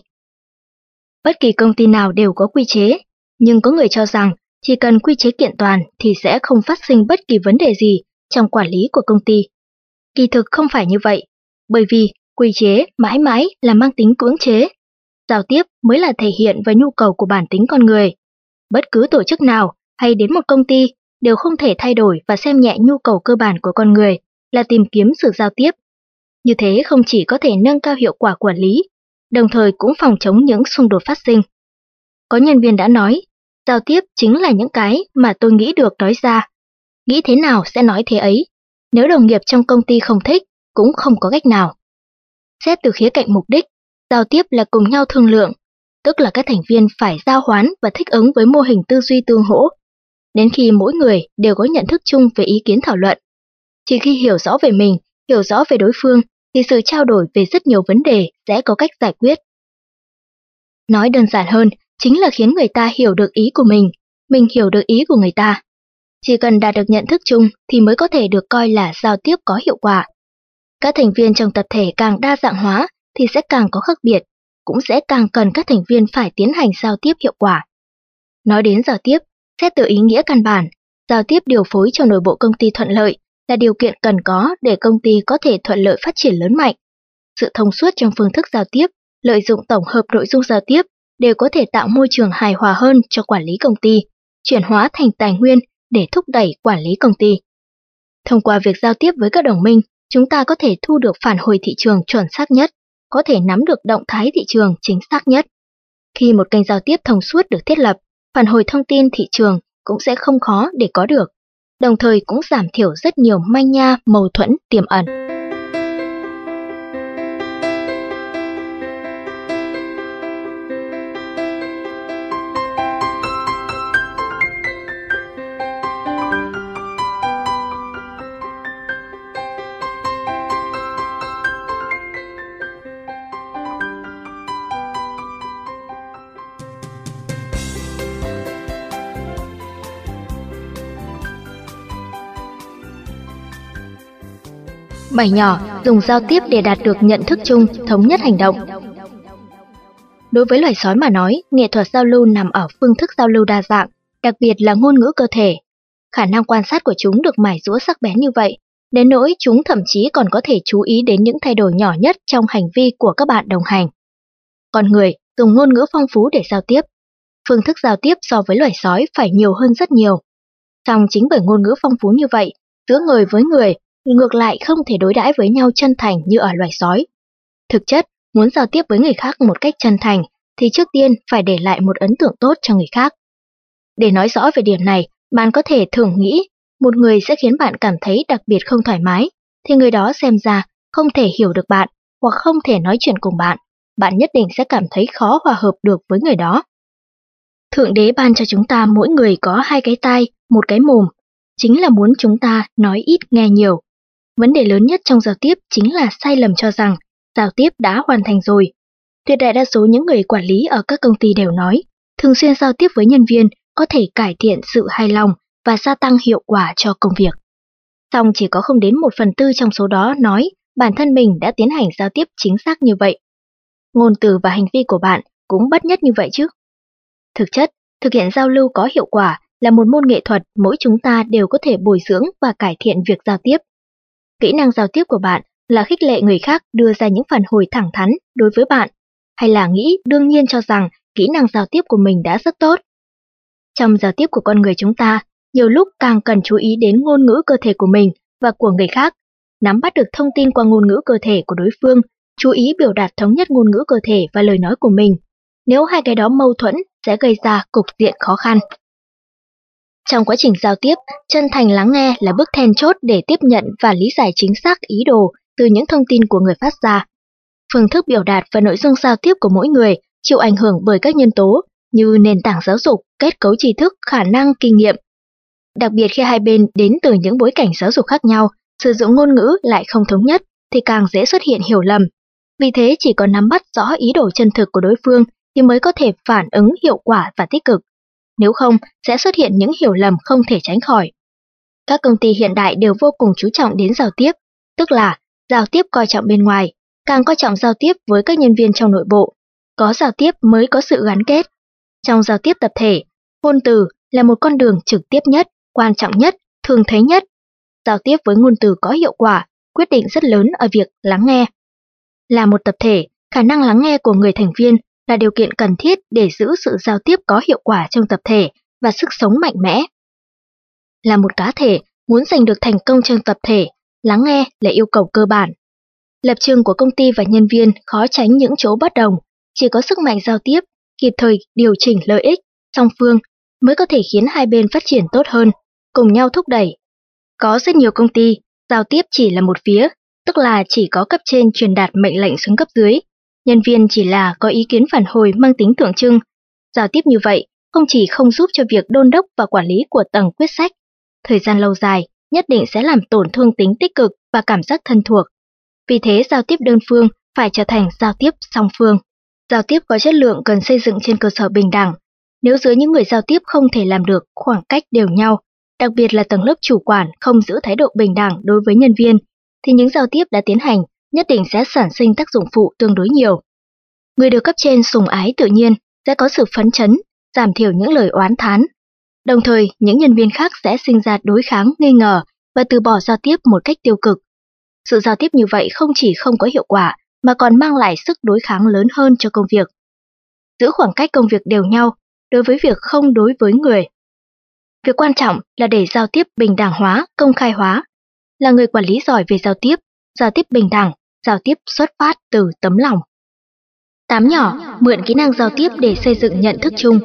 Bất kỳ công ty nào đều có quy chế, nhưng có người cho rằng chỉ cần quy chế kiện toàn thì sẽ không phát sinh bất kỳ vấn đề gì trong quản lý của công ty. Kỳ thực không phải như vậy, bởi vì quy chế mãi mãi là mang tính cưỡng chế. Giao tiếp mới là thể hiện và nhu cầu của bản tính con người. Bất cứ tổ chức nào hay đến một công ty đều không thể thay đổi và xem nhẹ nhu cầu cơ bản của con người là tìm kiếm sự giao tiếp. Như thế không chỉ có thể nâng cao hiệu quả quản lý, đồng thời cũng phòng chống những xung đột phát sinh. Có nhân viên đã nói, giao tiếp chính là những cái mà tôi nghĩ được nói ra. Nghĩ thế nào sẽ nói thế ấy. Nếu đồng nghiệp trong công ty không thích, cũng không có cách nào. Xét từ khía cạnh mục đích, giao tiếp là cùng nhau thương lượng, tức là các thành viên phải giao hoán và thích ứng với mô hình tư duy tương hỗ, đến khi mỗi người đều có nhận thức chung về ý kiến thảo luận. Chỉ khi hiểu rõ về mình, hiểu rõ về đối phương, thì sự trao đổi về rất nhiều vấn đề sẽ có cách giải quyết. Nói đơn giản hơn, chính là khiến người ta hiểu được ý của mình hiểu được ý của người ta. Chỉ cần đạt được nhận thức chung thì mới có thể được coi là giao tiếp có hiệu quả. Các thành viên trong tập thể càng đa dạng hóa thì sẽ càng có khác biệt, cũng sẽ càng cần các thành viên phải tiến hành giao tiếp hiệu quả. Nói đến giao tiếp, xét từ ý nghĩa căn bản, giao tiếp điều phối cho nội bộ công ty thuận lợi là điều kiện cần có để công ty có thể thuận lợi phát triển lớn mạnh. Sự thông suốt trong phương thức giao tiếp, lợi dụng tổng hợp nội dung giao tiếp đều có thể tạo môi trường hài hòa hơn cho quản lý công ty, chuyển hóa thành tài nguyên để thúc đẩy quản lý công ty. Thông qua việc giao tiếp với các đồng minh, chúng ta có thể thu được phản hồi thị trường chuẩn xác nhất, có thể nắm được động thái thị trường chính xác nhất. Khi một kênh giao tiếp thông suốt được thiết lập, phản hồi thông tin thị trường cũng sẽ không khó để có được, đồng thời cũng giảm thiểu rất nhiều manh nha mâu thuẫn tiềm ẩn. Bảy nhỏ, dùng giao tiếp để đạt được nhận thức chung, thống nhất hành động. Đối với loài sói mà nói, nghệ thuật giao lưu nằm ở phương thức giao lưu đa dạng, đặc biệt là ngôn ngữ cơ thể. Khả năng quan sát của chúng được mài giũa sắc bén như vậy, đến nỗi chúng thậm chí còn có thể chú ý đến những thay đổi nhỏ nhất trong hành vi của các bạn đồng hành. Con người dùng ngôn ngữ phong phú để giao tiếp. Phương thức giao tiếp so với loài sói phải nhiều hơn rất nhiều. Song chính bởi ngôn ngữ phong phú như vậy, giữa người với người, ngược lại không thể đối đãi với nhau chân thành như ở loài sói. Thực chất, muốn giao tiếp với người khác một cách chân thành, thì trước tiên phải để lại một ấn tượng tốt cho người khác. Để nói rõ về điểm này, bạn có thể thử nghĩ, một người sẽ khiến bạn cảm thấy đặc biệt không thoải mái, thì người đó xem ra không thể hiểu được bạn, hoặc không thể nói chuyện cùng bạn, bạn nhất định sẽ cảm thấy khó hòa hợp được với người đó. Thượng đế ban cho chúng ta mỗi người có 2 cái tai, 1 cái mồm, chính là muốn chúng ta nói ít nghe nhiều. Vấn đề lớn nhất trong giao tiếp chính là sai lầm cho rằng giao tiếp đã hoàn thành rồi. Tuyệt đại đa số những người quản lý ở các công ty đều nói, thường xuyên giao tiếp với nhân viên có thể cải thiện sự hài lòng và gia tăng hiệu quả cho công việc. Song chỉ có không đến 1/4 trong số đó nói bản thân mình đã tiến hành giao tiếp chính xác như vậy. Ngôn từ và hành vi của bạn cũng bất nhất như vậy chứ. Thực chất, thực hiện giao lưu có hiệu quả là một môn nghệ thuật mỗi chúng ta đều có thể bồi dưỡng và cải thiện việc giao tiếp. Kỹ năng giao tiếp của bạn là khích lệ người khác đưa ra những phản hồi thẳng thắn đối với bạn, hay là nghĩ đương nhiên cho rằng kỹ năng giao tiếp của mình đã rất tốt. Trong giao tiếp của con người chúng ta, nhiều lúc càng cần chú ý đến ngôn ngữ cơ thể của mình và của người khác, nắm bắt được thông tin qua ngôn ngữ cơ thể của đối phương, chú ý biểu đạt thống nhất ngôn ngữ cơ thể và lời nói của mình. Nếu hai cái đó mâu thuẫn sẽ gây ra cục diện khó khăn. Trong quá trình giao tiếp, chân thành lắng nghe là bước then chốt để tiếp nhận và lý giải chính xác ý đồ từ những thông tin của người phát ra. Phương thức biểu đạt và nội dung giao tiếp của mỗi người chịu ảnh hưởng bởi các nhân tố như nền tảng giáo dục, kết cấu tri thức, khả năng, kinh nghiệm. Đặc biệt khi hai bên đến từ những bối cảnh giáo dục khác nhau, sử dụng ngôn ngữ lại không thống nhất thì càng dễ xuất hiện hiểu lầm. Vì thế chỉ có nắm bắt rõ ý đồ chân thực của đối phương thì mới có thể phản ứng hiệu quả và tích cực. Nếu không, sẽ xuất hiện những hiểu lầm không thể tránh khỏi. Các công ty hiện đại đều vô cùng chú trọng đến giao tiếp, tức là giao tiếp coi trọng bên ngoài, càng coi trọng giao tiếp với các nhân viên trong nội bộ. Có giao tiếp mới có sự gắn kết. Trong giao tiếp tập thể, ngôn từ là một con đường trực tiếp nhất, quan trọng nhất, thường thấy nhất. Giao tiếp với ngôn từ có hiệu quả, quyết định rất lớn ở việc lắng nghe. Là một tập thể, khả năng lắng nghe của người thành viên là điều kiện cần thiết để giữ sự giao tiếp có hiệu quả trong tập thể và sức sống mạnh mẽ. Là một cá thể, muốn giành được thành công trong tập thể, lắng nghe là yêu cầu cơ bản. Lập trường của công ty và nhân viên khó tránh những chỗ bất đồng, chỉ có sức mạnh giao tiếp, kịp thời điều chỉnh lợi ích, song phương mới có thể khiến hai bên phát triển tốt hơn, cùng nhau thúc đẩy. Có rất nhiều công ty, giao tiếp chỉ là một phía, tức là chỉ có cấp trên truyền đạt mệnh lệnh xuống cấp dưới. Nhân viên chỉ là có ý kiến phản hồi mang tính tượng trưng. Giao tiếp như vậy không chỉ không giúp cho việc đôn đốc và quản lý của tầng quyết sách, thời gian lâu dài nhất định sẽ làm tổn thương tính tích cực và cảm giác thân thuộc. Vì thế giao tiếp đơn phương phải trở thành giao tiếp song phương. Giao tiếp có chất lượng cần xây dựng trên cơ sở bình đẳng. Nếu giữa những người giao tiếp không thể làm được khoảng cách đều nhau, đặc biệt là tầng lớp chủ quản không giữ thái độ bình đẳng đối với nhân viên, thì những giao tiếp đã tiến hành nhất định sẽ sản sinh tác dụng phụ tương đối nhiều. Người được cấp trên sủng ái tự nhiên sẽ có sự phấn chấn, giảm thiểu những lời oán thán. Đồng thời, những nhân viên khác sẽ sinh ra đối kháng, nghi ngờ và từ bỏ giao tiếp một cách tiêu cực. Sự giao tiếp như vậy không chỉ không có hiệu quả mà còn mang lại sức đối kháng lớn hơn cho công việc. Giữ khoảng cách công việc đều nhau đối với việc không đối với người. Việc quan trọng là để giao tiếp bình đẳng hóa, công khai hóa. Là người quản lý giỏi về giao tiếp bình đẳng, giao tiếp xuất phát từ tấm lòng. 8 nhỏ, mượn kỹ năng giao tiếp để xây dựng nhận thức chung.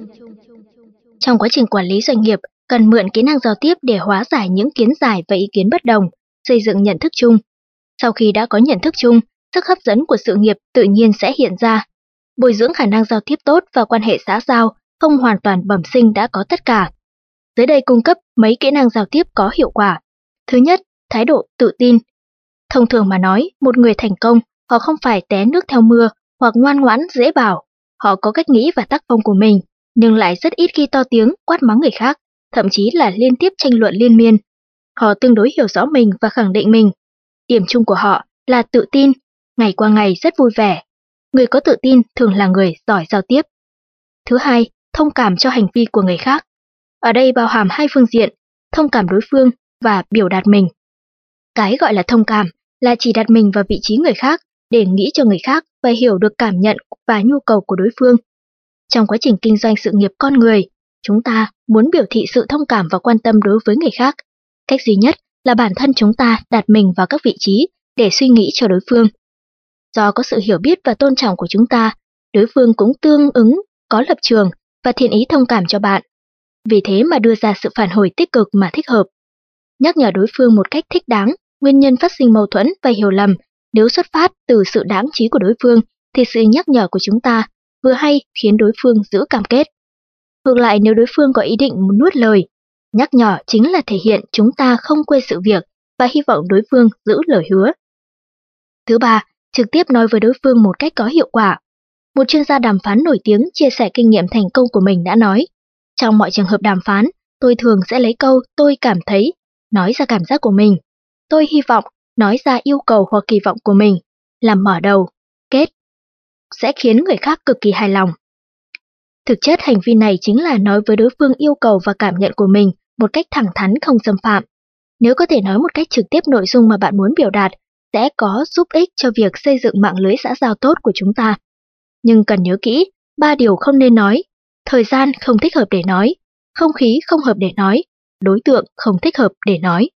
Trong quá trình quản lý doanh nghiệp, cần mượn kỹ năng giao tiếp để hóa giải những kiến giải và ý kiến bất đồng, xây dựng nhận thức chung. Sau khi đã có nhận thức chung, sức hấp dẫn của sự nghiệp tự nhiên sẽ hiện ra. Bồi dưỡng khả năng giao tiếp tốt và quan hệ xã giao không hoàn toàn bẩm sinh đã có tất cả. Dưới đây cung cấp mấy kỹ năng giao tiếp có hiệu quả. Thứ nhất, thái độ tự tin. Thông thường mà nói, một người thành công, họ không phải té nước theo mưa hoặc ngoan ngoãn dễ bảo. Họ có cách nghĩ và tác phong của mình, nhưng lại rất ít khi to tiếng quát mắng người khác, thậm chí là liên tiếp tranh luận liên miên. Họ tương đối hiểu rõ mình và khẳng định mình. Điểm chung của họ là tự tin, ngày qua ngày rất vui vẻ. Người có tự tin thường là người giỏi giao tiếp. Thứ hai, thông cảm cho hành vi của người khác. Ở đây bao hàm hai phương diện, thông cảm đối phương và biểu đạt mình. Cái gọi là thông cảm là chỉ đặt mình vào vị trí người khác để nghĩ cho người khác và hiểu được cảm nhận và nhu cầu của đối phương. Trong quá trình kinh doanh sự nghiệp con người, chúng ta muốn biểu thị sự thông cảm và quan tâm đối với người khác. Cách duy nhất là bản thân chúng ta đặt mình vào các vị trí để suy nghĩ cho đối phương. Do có sự hiểu biết và tôn trọng của chúng ta, đối phương cũng tương ứng, có lập trường và thiện ý thông cảm cho bạn. Vì thế mà đưa ra sự phản hồi tích cực mà thích hợp. Nhắc nhở đối phương một cách thích đáng, nguyên nhân phát sinh mâu thuẫn và hiểu lầm nếu xuất phát từ sự đáng trí của đối phương thì sự nhắc nhở của chúng ta vừa hay khiến đối phương giữ cam kết. Ngược lại, nếu đối phương có ý định nuốt lời, nhắc nhở chính là thể hiện chúng ta không quên sự việc và hy vọng đối phương giữ lời hứa. Thứ ba, trực tiếp nói với đối phương một cách có hiệu quả, một chuyên gia đàm phán nổi tiếng chia sẻ kinh nghiệm thành công của mình đã nói, trong mọi trường hợp đàm phán, tôi thường sẽ lấy câu tôi cảm thấy, nói ra cảm giác của mình. Tôi hy vọng, nói ra yêu cầu hoặc kỳ vọng của mình, làm mở đầu, kết, sẽ khiến người khác cực kỳ hài lòng. Thực chất hành vi này chính là nói với đối phương yêu cầu và cảm nhận của mình một cách thẳng thắn không xâm phạm. Nếu có thể nói một cách trực tiếp nội dung mà bạn muốn biểu đạt, sẽ có giúp ích cho việc xây dựng mạng lưới xã giao tốt của chúng ta. Nhưng cần nhớ kỹ, 3 điều không nên nói: thời gian không thích hợp để nói, không khí không hợp để nói, đối tượng không thích hợp để nói.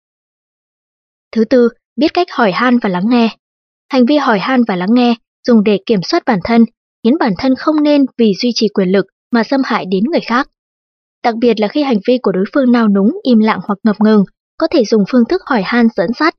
Thứ tư, biết cách hỏi han và lắng nghe. Hành vi hỏi han và lắng nghe dùng để kiểm soát bản thân, khiến bản thân không nên vì duy trì quyền lực mà xâm hại đến người khác. Đặc biệt là khi hành vi của đối phương nao núng, im lặng hoặc ngập ngừng, có thể dùng phương thức hỏi han dẫn dắt,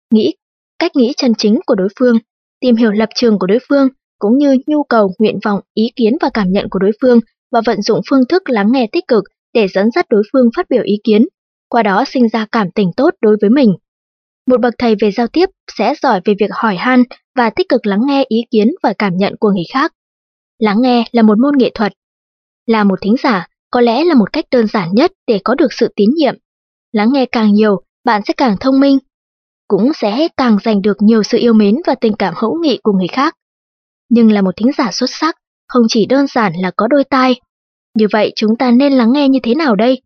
cách nghĩ chân chính của đối phương, tìm hiểu lập trường của đối phương, cũng như nhu cầu, nguyện vọng, ý kiến và cảm nhận của đối phương, và vận dụng phương thức lắng nghe tích cực để dẫn dắt đối phương phát biểu ý kiến, qua đó sinh ra cảm tình tốt đối với mình. Một bậc thầy về giao tiếp sẽ giỏi về việc hỏi han và tích cực lắng nghe ý kiến và cảm nhận của người khác. Lắng nghe là một môn nghệ thuật. Là một thính giả, có lẽ là một cách đơn giản nhất để có được sự tín nhiệm. Lắng nghe càng nhiều, bạn sẽ càng thông minh, cũng sẽ càng giành được nhiều sự yêu mến và tình cảm hữu nghị của người khác. Nhưng là một thính giả xuất sắc, không chỉ đơn giản là có đôi tai. Như vậy chúng ta nên lắng nghe như thế nào đây?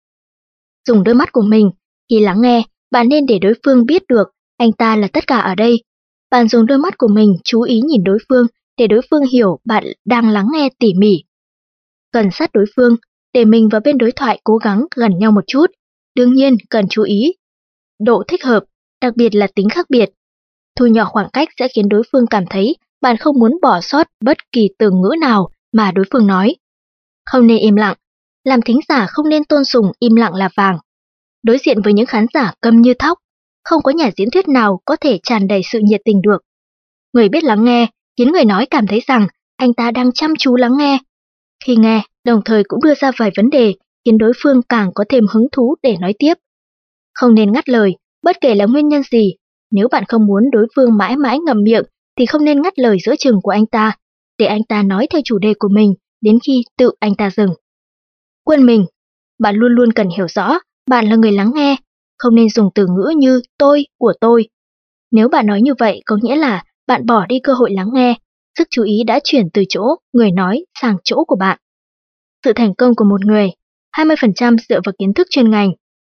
Dùng đôi mắt của mình. Khi lắng nghe, bạn nên để đối phương biết được anh ta là tất cả ở đây. Bạn dùng đôi mắt của mình chú ý nhìn đối phương để đối phương hiểu bạn đang lắng nghe tỉ mỉ. Gần sát đối phương, để mình và bên đối thoại cố gắng gần nhau một chút. Đương nhiên cần chú ý độ thích hợp, đặc biệt là tính khác biệt. Thu nhỏ khoảng cách sẽ khiến đối phương cảm thấy bạn không muốn bỏ sót bất kỳ từ ngữ nào mà đối phương nói. Không nên im lặng. Làm thính giả không nên tôn sùng im lặng là vàng. Đối diện với những khán giả câm như thóc, không có nhà diễn thuyết nào có thể tràn đầy sự nhiệt tình được. Người biết lắng nghe khiến người nói cảm thấy rằng anh ta đang chăm chú lắng nghe. Khi nghe, đồng thời cũng đưa ra vài vấn đề, khiến đối phương càng có thêm hứng thú để nói tiếp. Không nên ngắt lời, bất kể là nguyên nhân gì. Nếu bạn không muốn đối phương mãi mãi ngậm miệng, thì không nên ngắt lời giữa chừng của anh ta, để anh ta nói theo chủ đề của mình đến khi tự anh ta dừng. Quên mình, bạn luôn luôn cần hiểu rõ, bạn là người lắng nghe, không nên dùng từ ngữ như tôi, của tôi. Nếu bạn nói như vậy có nghĩa là bạn bỏ đi cơ hội lắng nghe, sức chú ý đã chuyển từ chỗ người nói sang chỗ của bạn. Sự thành công của một người, 20% dựa vào kiến thức chuyên ngành,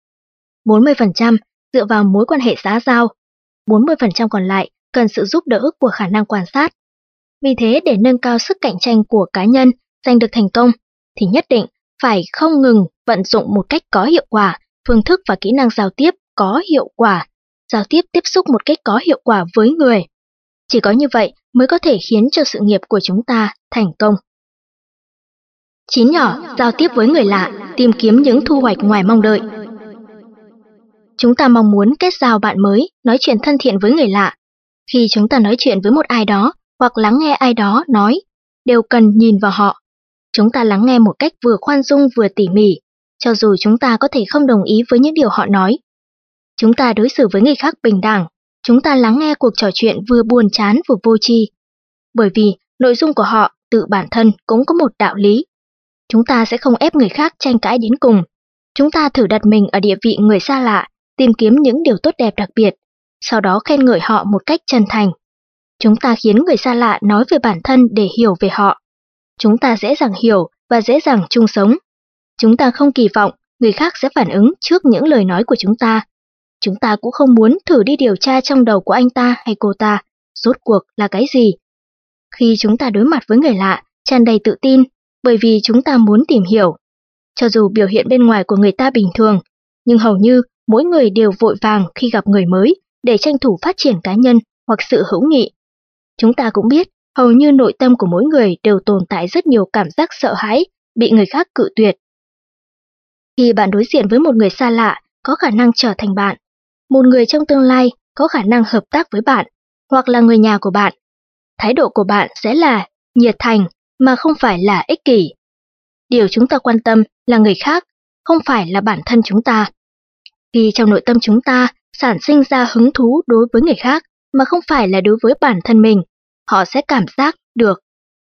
40% dựa vào mối quan hệ xã giao, 40% còn lại cần sự giúp đỡ của khả năng quan sát. Vì thế, để nâng cao sức cạnh tranh của cá nhân, giành được thành công, thì nhất định phải không ngừng vận dụng một cách có hiệu quả phương thức và kỹ năng giao tiếp có hiệu quả, giao tiếp tiếp xúc một cách có hiệu quả với người. Chỉ có như vậy mới có thể khiến cho sự nghiệp của chúng ta thành công. 9 nhỏ, giao tiếp với người lạ, tìm kiếm những thu hoạch ngoài mong đợi. Chúng ta mong muốn kết giao bạn mới, nói chuyện thân thiện với người lạ. Khi chúng ta nói chuyện với một ai đó hoặc lắng nghe ai đó nói, đều cần nhìn vào họ. Chúng ta lắng nghe một cách vừa khoan dung vừa tỉ mỉ, cho dù chúng ta có thể không đồng ý với những điều họ nói. Chúng ta đối xử với người khác bình đẳng, chúng ta lắng nghe cuộc trò chuyện vừa buồn chán vừa vô tri. Bởi vì nội dung của họ tự bản thân cũng có một đạo lý. Chúng ta sẽ không ép người khác tranh cãi đến cùng. Chúng ta thử đặt mình ở địa vị người xa lạ, tìm kiếm những điều tốt đẹp đặc biệt, sau đó khen ngợi họ một cách chân thành. Chúng ta khiến người xa lạ nói về bản thân để hiểu về họ. Chúng ta dễ dàng hiểu và dễ dàng chung sống. Chúng ta không kỳ vọng người khác sẽ phản ứng trước những lời nói của chúng ta. Chúng ta cũng không muốn thử đi điều tra trong đầu của anh ta hay cô ta, rốt cuộc là cái gì. Khi chúng ta đối mặt với người lạ, tràn đầy tự tin, bởi vì chúng ta muốn tìm hiểu. Cho dù biểu hiện bên ngoài của người ta bình thường, nhưng hầu như mỗi người đều vội vàng khi gặp người mới để tranh thủ phát triển cá nhân hoặc sự hữu nghị. Chúng ta cũng biết, hầu như nội tâm của mỗi người đều tồn tại rất nhiều cảm giác sợ hãi, bị người khác cự tuyệt. Khi bạn đối diện với một người xa lạ, có khả năng trở thành bạn, một người trong tương lai có khả năng hợp tác với bạn, hoặc là người nhà của bạn, thái độ của bạn sẽ là nhiệt thành mà không phải là ích kỷ. Điều chúng ta quan tâm là người khác, không phải là bản thân chúng ta. Khi trong nội tâm chúng ta sản sinh ra hứng thú đối với người khác mà không phải là đối với bản thân mình, họ sẽ cảm giác được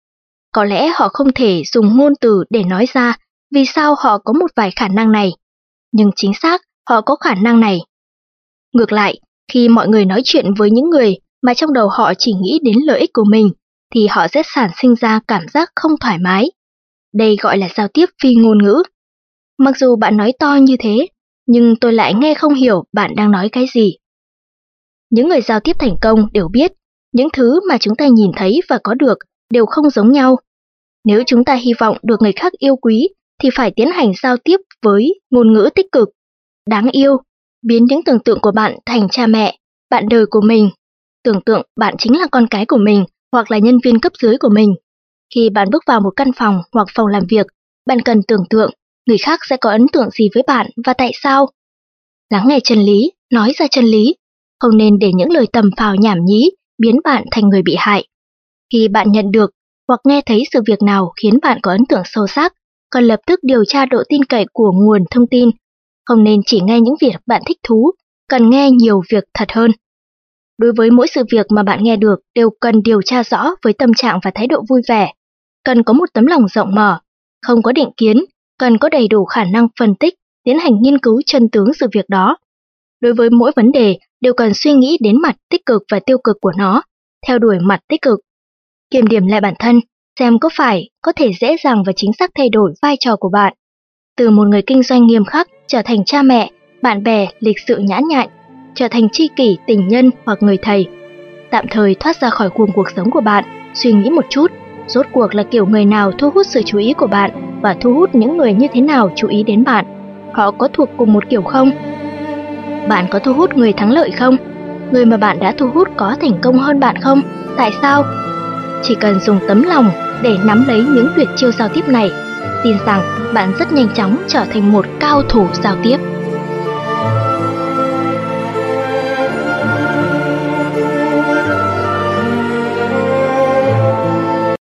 Có lẽ họ không thể dùng ngôn từ để nói ra vì sao họ có một vài khả năng này, nhưng chính xác họ có khả năng này. Ngược lại, khi mọi người nói chuyện với những người mà trong đầu họ chỉ nghĩ đến lợi ích của mình, thì họ sẽ sản sinh ra cảm giác không thoải mái. Đây gọi là giao tiếp phi ngôn ngữ. Mặc dù bạn nói to như thế, nhưng tôi lại nghe không hiểu bạn đang nói cái gì. Những người giao tiếp thành công đều biết, những thứ mà chúng ta nhìn thấy và có được đều không giống nhau. Nếu chúng ta hy vọng được người khác yêu quý, thì phải tiến hành giao tiếp với ngôn ngữ tích cực, đáng yêu, biến những tưởng tượng của bạn thành cha mẹ, bạn đời của mình. Tưởng tượng bạn chính là con cái của mình hoặc là nhân viên cấp dưới của mình. Khi bạn bước vào một căn phòng hoặc phòng làm việc, bạn cần tưởng tượng người khác sẽ có ấn tượng gì với bạn và tại sao. Lắng nghe chân lý, nói ra chân lý, không nên để những lời tầm phào nhảm nhí biến bạn thành người bị hại. Khi bạn nhận được hoặc nghe thấy sự việc nào khiến bạn có ấn tượng sâu sắc, cần lập tức điều tra độ tin cậy của nguồn thông tin. Không nên chỉ nghe những việc bạn thích thú, cần nghe nhiều việc thật hơn. Đối với mỗi sự việc mà bạn nghe được đều cần điều tra rõ với tâm trạng và thái độ vui vẻ. Cần có một tấm lòng rộng mở, không có định kiến, cần có đầy đủ khả năng phân tích, tiến hành nghiên cứu chân tướng sự việc đó. Đối với mỗi vấn đề đều cần suy nghĩ đến mặt tích cực và tiêu cực của nó, theo đuổi mặt tích cực. Kiểm điểm lại bản thân, xem có thể dễ dàng và chính xác thay đổi vai trò của bạn. Từ một người kinh doanh nghiêm khắc trở thành cha mẹ, bạn bè, lịch sự nhã nhặn, trở thành tri kỷ, tình nhân hoặc người thầy. Tạm thời thoát ra khỏi guồng cuộc sống của bạn, suy nghĩ một chút, rốt cuộc là kiểu người nào thu hút sự chú ý của bạn và thu hút những người như thế nào chú ý đến bạn. Họ có thuộc cùng một kiểu không? Bạn có thu hút người thắng lợi không? Người mà bạn đã thu hút có thành công hơn bạn không? Tại sao? Chỉ cần dùng tấm lòng để nắm lấy những tuyệt chiêu giao tiếp này, tin rằng bạn rất nhanh chóng trở thành một cao thủ giao tiếp.